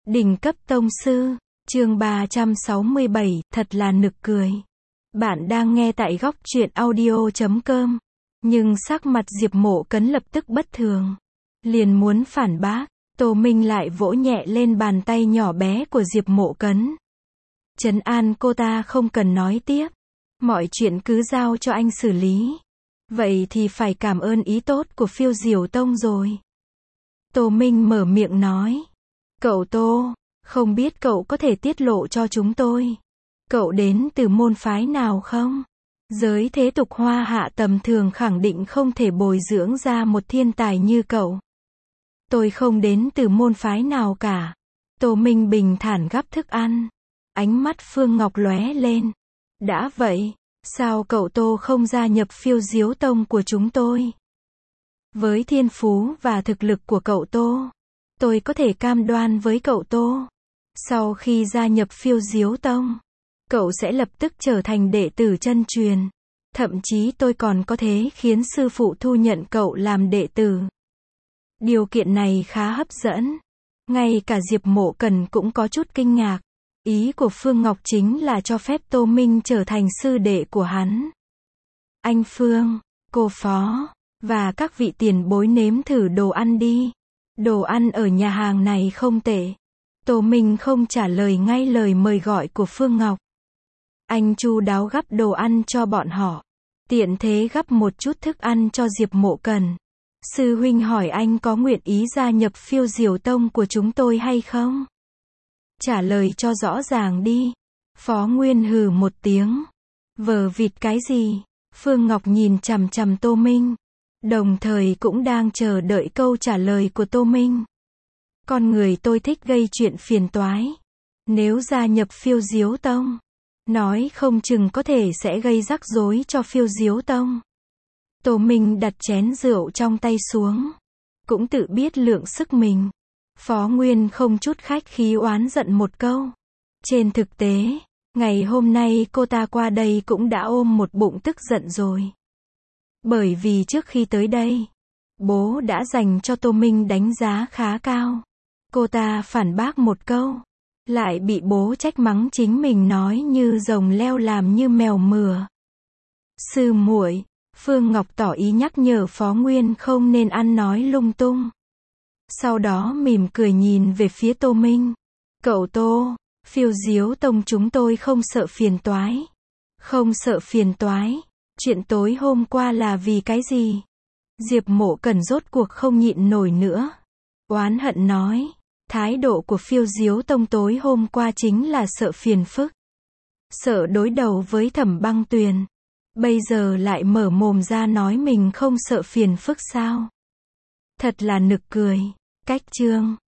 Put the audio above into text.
Đỉnh cấp tông sư, chương 367, thật là nực cười. Bạn đang nghe tại góc truyện audio.com. Nhưng sắc mặt Diệp Mộ Cấn lập tức bất thường. Liền muốn phản bác, Tô Minh lại vỗ nhẹ lên bàn tay nhỏ bé của Diệp Mộ Cấn. Trấn an cô ta không cần nói tiếp. Mọi chuyện cứ giao cho anh xử lý. Vậy thì phải cảm ơn ý tốt của Phiêu Diều Tông rồi. Tô Minh mở miệng nói. Cậu Tô, không biết cậu có thể tiết lộ cho chúng tôi. Cậu đến từ môn phái nào không? Giới thế tục Hoa Hạ tầm thường khẳng định không thể bồi dưỡng ra một thiên tài như cậu. Tôi không đến từ môn phái nào cả. Tô Minh bình thản gắp thức ăn. Ánh mắt Phương Ngọc lóe lên. Đã vậy, sao cậu Tô không gia nhập Phiêu Diếu Tông của chúng tôi? Với thiên phú và thực lực của cậu Tô, tôi có thể cam đoan với cậu Tô. Sau khi gia nhập Phiêu Diếu Tông, cậu sẽ lập tức trở thành đệ tử chân truyền. Thậm chí tôi còn có thể khiến sư phụ thu nhận cậu làm đệ tử. Điều kiện này khá hấp dẫn. Ngay cả Diệp Mộ Cẩn cũng có chút kinh ngạc. Ý của Phương Ngọc chính là cho phép Tô Minh trở thành sư đệ của hắn. Anh Phương, cô Phó, và các vị tiền bối nếm thử đồ ăn đi. Đồ ăn ở nhà hàng này không tệ. Tô Minh không trả lời ngay lời mời gọi của Phương Ngọc. Anh chu đáo gắp đồ ăn cho bọn họ. Tiện thế gắp một chút thức ăn cho Diệp Mộ Cẩn. Sư huynh hỏi anh có nguyện ý gia nhập Phiêu Diều Tông của chúng tôi hay không? Trả lời cho rõ ràng đi. Phó Nguyên hừ một tiếng. Vờ vịt cái gì? Phương Ngọc nhìn chằm chằm Tô Minh. Đồng thời cũng đang chờ đợi câu trả lời của Tô Minh. Con người tôi thích gây chuyện phiền toái. Nếu gia nhập Phiêu Diếu Tông, nói không chừng có thể sẽ gây rắc rối cho Phiêu Diếu Tông. Tô Minh đặt chén rượu trong tay xuống. Cũng tự biết lượng sức mình. Phó Nguyên không chút khách khí oán giận một câu. Trên thực tế, ngày hôm nay cô ta qua đây cũng đã ôm một bụng tức giận rồi. Bởi vì trước khi tới đây, bố đã dành cho Tô Minh đánh giá khá cao. Cô ta phản bác một câu, lại bị bố trách mắng chính mình nói như rồng leo làm như mèo mửa. Sư muội, Phương Ngọc tỏ ý nhắc nhở Phó Nguyên không nên ăn nói lung tung. Sau đó mỉm cười nhìn về phía Tô Minh. Cậu Tô, Phiêu Diếu Tông chúng tôi không sợ phiền toái. Không sợ phiền toái. Chuyện tối hôm qua là vì cái gì? Diệp Mộ Cẩn rốt cuộc không nhịn nổi nữa. Oán hận nói. Thái độ của Phiêu Diếu Tông tối hôm qua chính là sợ phiền phức. Sợ đối đầu với Thẩm Băng Tuyền. Bây giờ lại mở mồm ra nói mình không sợ phiền phức sao? Thật là nực cười. Cách chương